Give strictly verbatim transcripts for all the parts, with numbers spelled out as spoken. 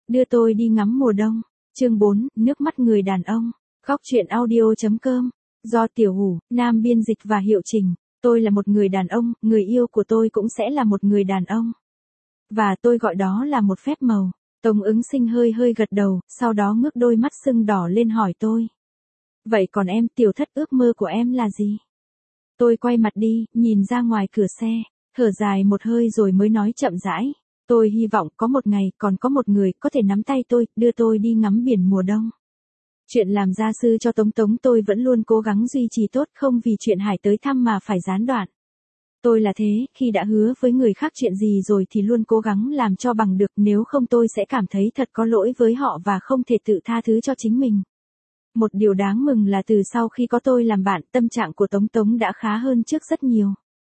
Đưa tôi đi ngắm mùa đông. Chương bốn, nước mắt người đàn ông. Góc truyện audio.com. Do Tiểu Hủ, Nam biên dịch và hiệu trình. Tôi là một người đàn ông, người yêu của tôi cũng sẽ là một người đàn ông. Và tôi gọi đó là một phép màu. Tống Ứng Sinh hơi hơi gật đầu, sau đó ngước đôi mắt sưng đỏ lên hỏi tôi. Vậy còn em, Tiểu Thất, ước mơ của em là gì? Tôi quay mặt đi, nhìn ra ngoài cửa xe, thở dài một hơi rồi mới nói chậm rãi. Tôi hy vọng có một ngày, còn có một người có thể nắm tay tôi, đưa tôi đi ngắm biển mùa đông. Chuyện làm gia sư cho Tống Tống tôi vẫn luôn cố gắng duy trì tốt, không vì chuyện Hải tới thăm mà phải gián đoạn. Tôi là thế, khi đã hứa với người khác chuyện gì rồi thì luôn cố gắng làm cho bằng được, nếu không tôi sẽ cảm thấy thật có lỗi với họ và không thể tự tha thứ cho chính mình. Một điều đáng mừng là từ sau khi có tôi làm bạn, tâm trạng của Tống Tống đã khá hơn trước rất nhiều.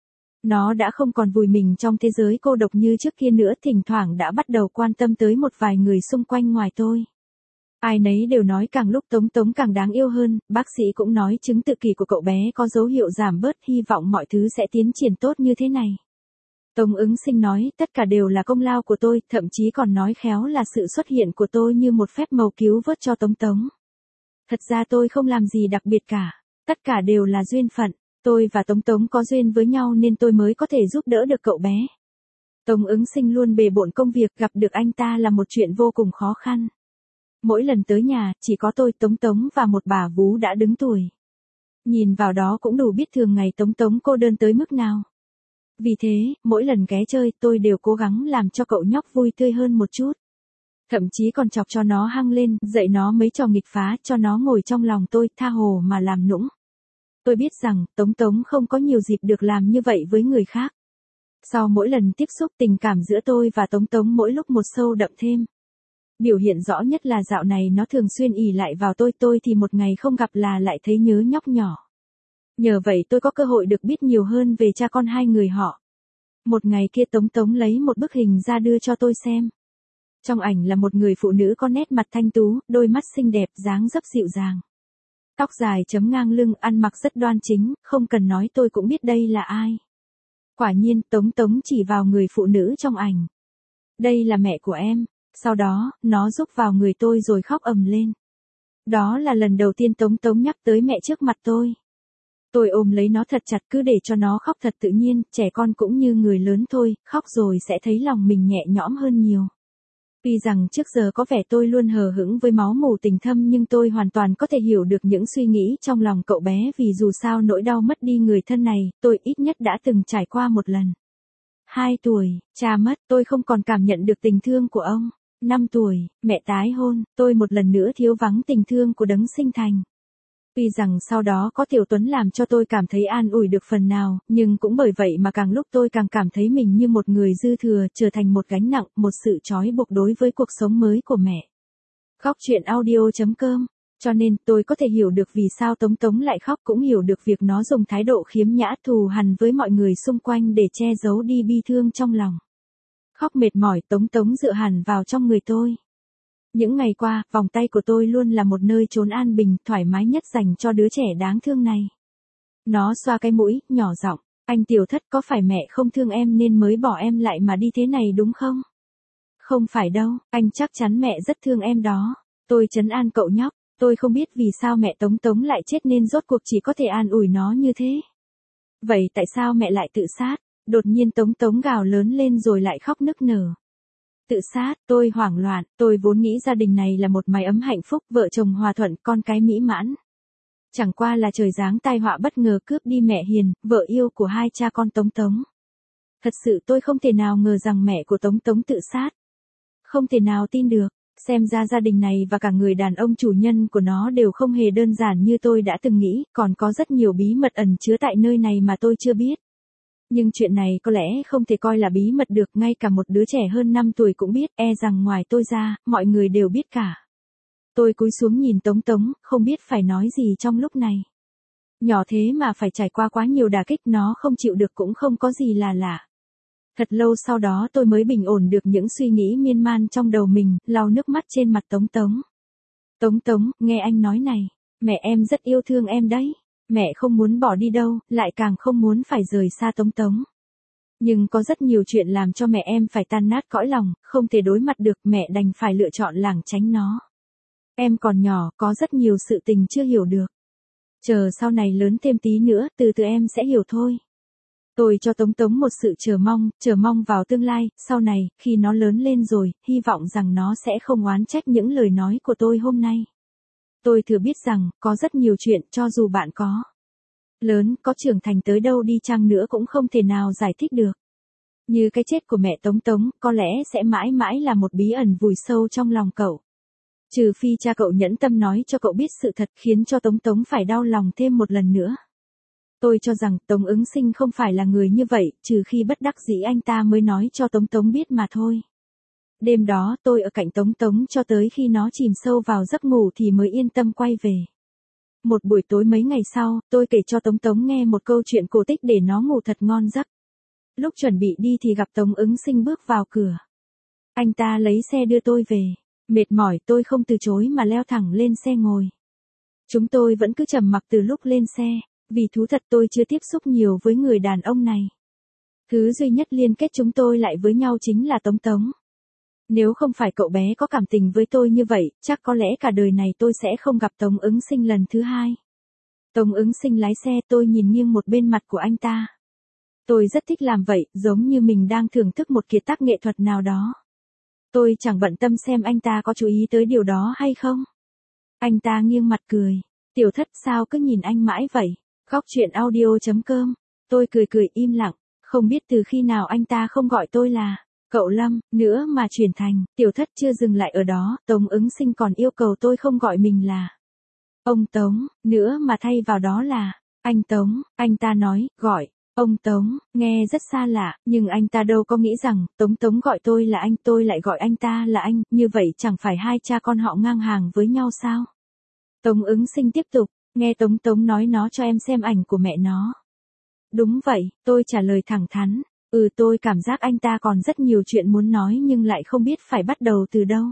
Nó đã không còn vùi mình trong thế giới cô độc như trước kia nữa, thỉnh thoảng đã bắt đầu quan tâm tới một vài người xung quanh ngoài tôi. Ai nấy đều nói càng lúc Tống Tống càng đáng yêu hơn, bác sĩ cũng nói chứng tự kỷ của cậu bé có dấu hiệu giảm bớt, hy vọng mọi thứ sẽ tiến triển tốt như thế này. Tống Ứng Sinh nói, tất cả đều là công lao của tôi, thậm chí còn nói khéo là sự xuất hiện của tôi như một phép màu cứu vớt cho Tống Tống. Thật ra tôi không làm gì đặc biệt cả, tất cả đều là duyên phận, tôi và Tống Tống có duyên với nhau nên tôi mới có thể giúp đỡ được cậu bé. Tống Ứng Sinh luôn bề bộn công việc, gặp được anh ta là một chuyện vô cùng khó khăn. Mỗi lần tới nhà, chỉ có tôi, Tống Tống và một bà vú đã đứng tuổi. Nhìn vào đó cũng đủ biết thường ngày Tống Tống cô đơn tới mức nào. Vì thế, mỗi lần ghé chơi tôi đều cố gắng làm cho cậu nhóc vui tươi hơn một chút. Thậm chí còn chọc cho nó hăng lên, dạy nó mấy trò nghịch phá, cho nó ngồi trong lòng tôi, tha hồ mà làm nũng. Tôi biết rằng, Tống Tống không có nhiều dịp được làm như vậy với người khác. Sau mỗi lần tiếp xúc, tình cảm giữa tôi và Tống Tống mỗi lúc một sâu đậm thêm. Biểu hiện rõ nhất là dạo này nó thường xuyên ỷ lại vào tôi, tôi thì một ngày không gặp là lại thấy nhớ nhóc nhỏ. Nhờ vậy tôi có cơ hội được biết nhiều hơn về cha con hai người họ. Một ngày kia Tống Tống lấy một bức hình ra đưa cho tôi xem. Trong ảnh là một người phụ nữ có nét mặt thanh tú, đôi mắt xinh đẹp, dáng dấp dịu dàng. Tóc dài chấm ngang lưng, ăn mặc rất đoan chính, không cần nói tôi cũng biết đây là ai. Quả nhiên, Tống Tống chỉ vào người phụ nữ trong ảnh. Đây là mẹ của em. Sau đó, nó rúc vào người tôi rồi khóc ầm lên. Đó là lần đầu tiên Tống Tống nhắc tới mẹ trước mặt tôi. Tôi ôm lấy nó thật chặt, cứ để cho nó khóc thật tự nhiên, trẻ con cũng như người lớn thôi, khóc rồi sẽ thấy lòng mình nhẹ nhõm hơn nhiều. Tuy rằng trước giờ có vẻ tôi luôn hờ hững với máu mủ tình thâm, nhưng tôi hoàn toàn có thể hiểu được những suy nghĩ trong lòng cậu bé, vì dù sao nỗi đau mất đi người thân này, tôi ít nhất đã từng trải qua một lần. Hai tuổi, cha mất, tôi không còn cảm nhận được tình thương của ông. Năm tuổi, mẹ tái hôn, tôi một lần nữa thiếu vắng tình thương của đấng sinh thành. Tuy rằng sau đó có Tiểu Tuấn làm cho tôi cảm thấy an ủi được phần nào, nhưng cũng bởi vậy mà càng lúc tôi càng cảm thấy mình như một người dư thừa, trở thành một gánh nặng, một sự trói buộc đối với cuộc sống mới của mẹ. Góc truyện audio.com. Cho nên tôi có thể hiểu được vì sao Tống Tống lại khóc, cũng hiểu được việc nó dùng thái độ khiếm nhã thù hằn với mọi người xung quanh để che giấu đi bi thương trong lòng. Khóc mệt mỏi, Tống Tống dựa hẳn vào trong người tôi. Những ngày qua, vòng tay của tôi luôn là một nơi trốn an bình, thoải mái nhất dành cho đứa trẻ đáng thương này. Nó xoa cái mũi, nhỏ giọng, anh Tiểu Thất, có phải mẹ không thương em nên mới bỏ em lại mà đi thế này đúng không? Không phải đâu, anh chắc chắn mẹ rất thương em đó. Tôi trấn an cậu nhóc, tôi không biết vì sao mẹ Tống Tống lại chết nên rốt cuộc chỉ có thể an ủi nó như thế. Vậy tại sao mẹ lại tự sát? Đột nhiên Tống Tống gào lớn lên rồi lại khóc nức nở. Tự sát, tôi hoảng loạn, tôi vốn nghĩ gia đình này là một mái ấm hạnh phúc, vợ chồng hòa thuận, con cái mỹ mãn. Chẳng qua là trời giáng tai họa bất ngờ cướp đi mẹ hiền, vợ yêu của hai cha con Tống Tống. Thật sự tôi không thể nào ngờ rằng mẹ của Tống Tống tự sát. Không thể nào tin được, xem ra gia đình này và cả người đàn ông chủ nhân của nó đều không hề đơn giản như tôi đã từng nghĩ, còn có rất nhiều bí mật ẩn chứa tại nơi này mà tôi chưa biết. Nhưng chuyện này có lẽ không thể coi là bí mật được, ngay cả một đứa trẻ hơn năm tuổi cũng biết, e rằng ngoài tôi ra, mọi người đều biết cả. Tôi cúi xuống nhìn Tống Tống, không biết phải nói gì trong lúc này. Nhỏ thế mà phải trải qua quá nhiều đả kích, nó không chịu được cũng không có gì là lạ. Thật lâu sau đó tôi mới bình ổn được những suy nghĩ miên man trong đầu mình, lau nước mắt trên mặt Tống Tống. Tống Tống, nghe anh nói này, mẹ em rất yêu thương em đấy. Mẹ không muốn bỏ đi đâu, lại càng không muốn phải rời xa Tống Tống. Nhưng có rất nhiều chuyện làm cho mẹ em phải tan nát cõi lòng, không thể đối mặt được, mẹ đành phải lựa chọn lảng tránh nó. Em còn nhỏ, có rất nhiều sự tình chưa hiểu được. Chờ sau này lớn thêm tí nữa, từ từ em sẽ hiểu thôi. Tôi cho Tống Tống một sự chờ mong, chờ mong vào tương lai, sau này, khi nó lớn lên rồi, hy vọng rằng nó sẽ không oán trách những lời nói của tôi hôm nay. Tôi thừa biết rằng, có rất nhiều chuyện, cho dù bạn có lớn, có trưởng thành tới đâu đi chăng nữa cũng không thể nào giải thích được. Như cái chết của mẹ Tống Tống, có lẽ sẽ mãi mãi là một bí ẩn vùi sâu trong lòng cậu. Trừ phi cha cậu nhẫn tâm nói cho cậu biết sự thật, khiến cho Tống Tống phải đau lòng thêm một lần nữa. Tôi cho rằng Tống Ứng Sinh không phải là người như vậy, trừ khi bất đắc dĩ anh ta mới nói cho Tống Tống biết mà thôi. Đêm đó tôi ở cạnh Tống Tống cho tới khi nó chìm sâu vào giấc ngủ thì mới yên tâm quay về. Một buổi tối mấy ngày sau, tôi kể cho Tống Tống nghe một câu chuyện cổ tích để nó ngủ thật ngon giấc. Lúc chuẩn bị đi thì gặp Tống Ứng Sinh bước vào cửa. Anh ta lấy xe đưa tôi về. Mệt mỏi tôi không từ chối mà leo thẳng lên xe ngồi. Chúng tôi vẫn cứ trầm mặc từ lúc lên xe, vì thú thật tôi chưa tiếp xúc nhiều với người đàn ông này. Thứ duy nhất liên kết chúng tôi lại với nhau chính là Tống Tống. Nếu không phải cậu bé có cảm tình với tôi như vậy, chắc có lẽ cả đời này tôi sẽ không gặp Tống Ứng Sinh lần thứ hai. Tống Ứng Sinh lái xe, tôi nhìn nghiêng một bên mặt của anh ta. Tôi rất thích làm vậy, giống như mình đang thưởng thức một kiệt tác nghệ thuật nào đó. Tôi chẳng bận tâm xem anh ta có chú ý tới điều đó hay không. Anh ta nghiêng mặt cười. Tiểu Thất sao cứ nhìn anh mãi vậy? Khóc chuyện audio chấm com. Tôi cười cười im lặng, không biết từ khi nào anh ta không gọi tôi là cậu Lâm nữa mà chuyển thành Tiểu Thất. Chưa dừng lại ở đó, Tống Ứng Sinh còn yêu cầu tôi không gọi mình là ông Tống nữa mà thay vào đó là anh Tống. Anh ta nói, gọi ông Tống, nghe rất xa lạ, nhưng anh ta đâu có nghĩ rằng, Tống Tống gọi tôi là anh, tôi lại gọi anh ta là anh, như vậy chẳng phải hai cha con họ ngang hàng với nhau sao? Tống Ứng Sinh tiếp tục, nghe Tống Tống nói nó cho em xem ảnh của mẹ nó. Đúng vậy, tôi trả lời thẳng thắn, ừ tôi cảm giác anh ta còn rất nhiều chuyện muốn nói nhưng lại không biết phải bắt đầu từ đâu.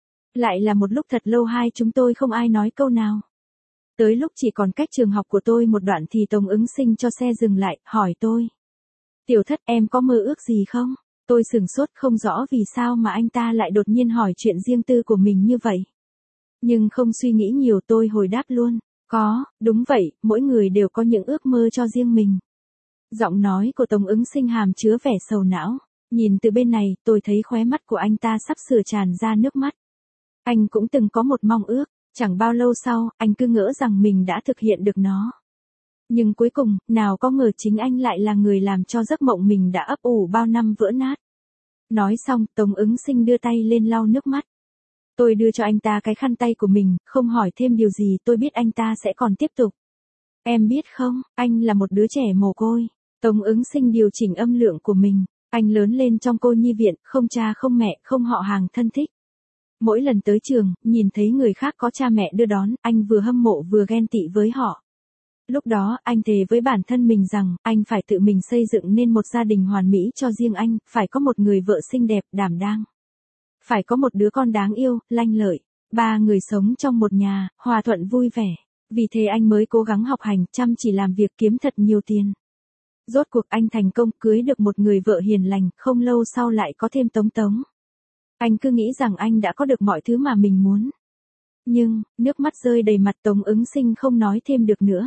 Lại là một lúc thật lâu hai chúng tôi không ai nói câu nào. Tới lúc chỉ còn cách trường học của tôi một đoạn thì Tống Ứng Sinh cho xe dừng lại, hỏi tôi. Tiểu Thất em có mơ ước gì không? Tôi sửng sốt không rõ vì sao mà anh ta lại đột nhiên hỏi chuyện riêng tư của mình như vậy. Nhưng không suy nghĩ nhiều tôi hồi đáp luôn. Có, đúng vậy, mỗi người đều có những ước mơ cho riêng mình. Giọng nói của Tống Ứng Sinh hàm chứa vẻ sầu não. Nhìn từ bên này, tôi thấy khóe mắt của anh ta sắp sửa tràn ra nước mắt. Anh cũng từng có một mong ước. Chẳng bao lâu sau, anh cứ ngỡ rằng mình đã thực hiện được nó. Nhưng cuối cùng, nào có ngờ chính anh lại là người làm cho giấc mộng mình đã ấp ủ bao năm vỡ nát. Nói xong, Tống Ứng Sinh đưa tay lên lau nước mắt. Tôi đưa cho anh ta cái khăn tay của mình, không hỏi thêm điều gì, tôi biết anh ta sẽ còn tiếp tục. Em biết không, anh là một đứa trẻ mồ côi. Tống Ứng Sinh điều chỉnh âm lượng của mình. Anh lớn lên trong cô nhi viện, không cha không mẹ, không họ hàng thân thích. Mỗi lần tới trường, nhìn thấy người khác có cha mẹ đưa đón, anh vừa hâm mộ vừa ghen tị với họ. Lúc đó, anh thề với bản thân mình rằng, anh phải tự mình xây dựng nên một gia đình hoàn mỹ cho riêng anh, phải có một người vợ xinh đẹp, đảm đang. Phải có một đứa con đáng yêu, lanh lợi. Ba người sống trong một nhà, hòa thuận vui vẻ. Vì thế anh mới cố gắng học hành, chăm chỉ làm việc kiếm thật nhiều tiền. Rốt cuộc anh thành công, cưới được một người vợ hiền lành, không lâu sau lại có thêm Tống Tống. Anh cứ nghĩ rằng anh đã có được mọi thứ mà mình muốn. Nhưng, nước mắt rơi đầy mặt Tống Ứng Sinh không nói thêm được nữa.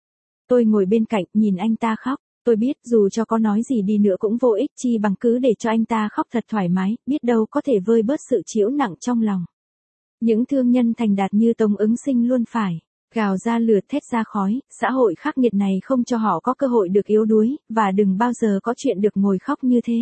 Tôi ngồi bên cạnh, nhìn anh ta khóc. Tôi biết dù cho có nói gì đi nữa cũng vô ích, chi bằng cứ để cho anh ta khóc thật thoải mái, biết đâu có thể vơi bớt sự trĩu nặng trong lòng. Những thương nhân thành đạt như Tống Ứng Sinh luôn phải gào ra lửa thét ra khói, xã hội khắc nghiệt này không cho họ có cơ hội được yếu đuối, và đừng bao giờ có chuyện được ngồi khóc như thế.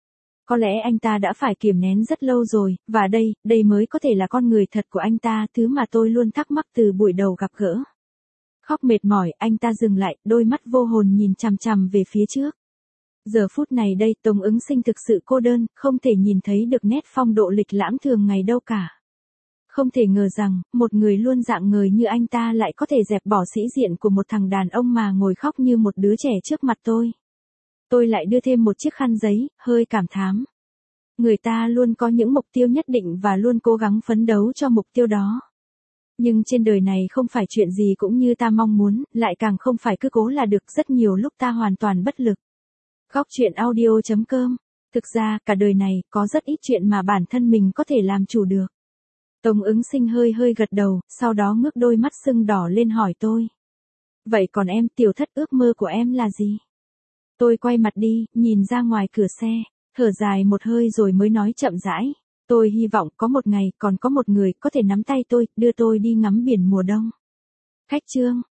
Có lẽ anh ta đã phải kiềm nén rất lâu rồi, và đây, đây mới có thể là con người thật của anh ta, thứ mà tôi luôn thắc mắc từ buổi đầu gặp gỡ. Khóc mệt mỏi, anh ta dừng lại, đôi mắt vô hồn nhìn chằm chằm về phía trước. Giờ phút này đây, Tống Ứng Sinh thực sự cô đơn, không thể nhìn thấy được nét phong độ lịch lãm thường ngày đâu cả. Không thể ngờ rằng, một người luôn rạng ngời như anh ta lại có thể dẹp bỏ sĩ diện của một thằng đàn ông mà ngồi khóc như một đứa trẻ trước mặt tôi. Tôi lại đưa thêm một chiếc khăn giấy, hơi cảm thán. Người ta luôn có những mục tiêu nhất định và luôn cố gắng phấn đấu cho mục tiêu đó. Nhưng trên đời này không phải chuyện gì cũng như ta mong muốn, lại càng không phải cứ cố là được, rất nhiều lúc ta hoàn toàn bất lực. Khóc chuyện audio chấm com. Thực ra, cả đời này, có rất ít chuyện mà bản thân mình có thể làm chủ được. Tống Ứng Sinh hơi hơi gật đầu, sau đó ngước đôi mắt sưng đỏ lên hỏi tôi. Vậy còn em, tiểu thất ước mơ của em là gì? Tôi quay mặt đi, nhìn ra ngoài cửa xe, thở dài một hơi rồi mới nói chậm rãi. Tôi hy vọng có một ngày, còn có một người có thể nắm tay tôi, đưa tôi đi ngắm biển mùa đông. Khách trương.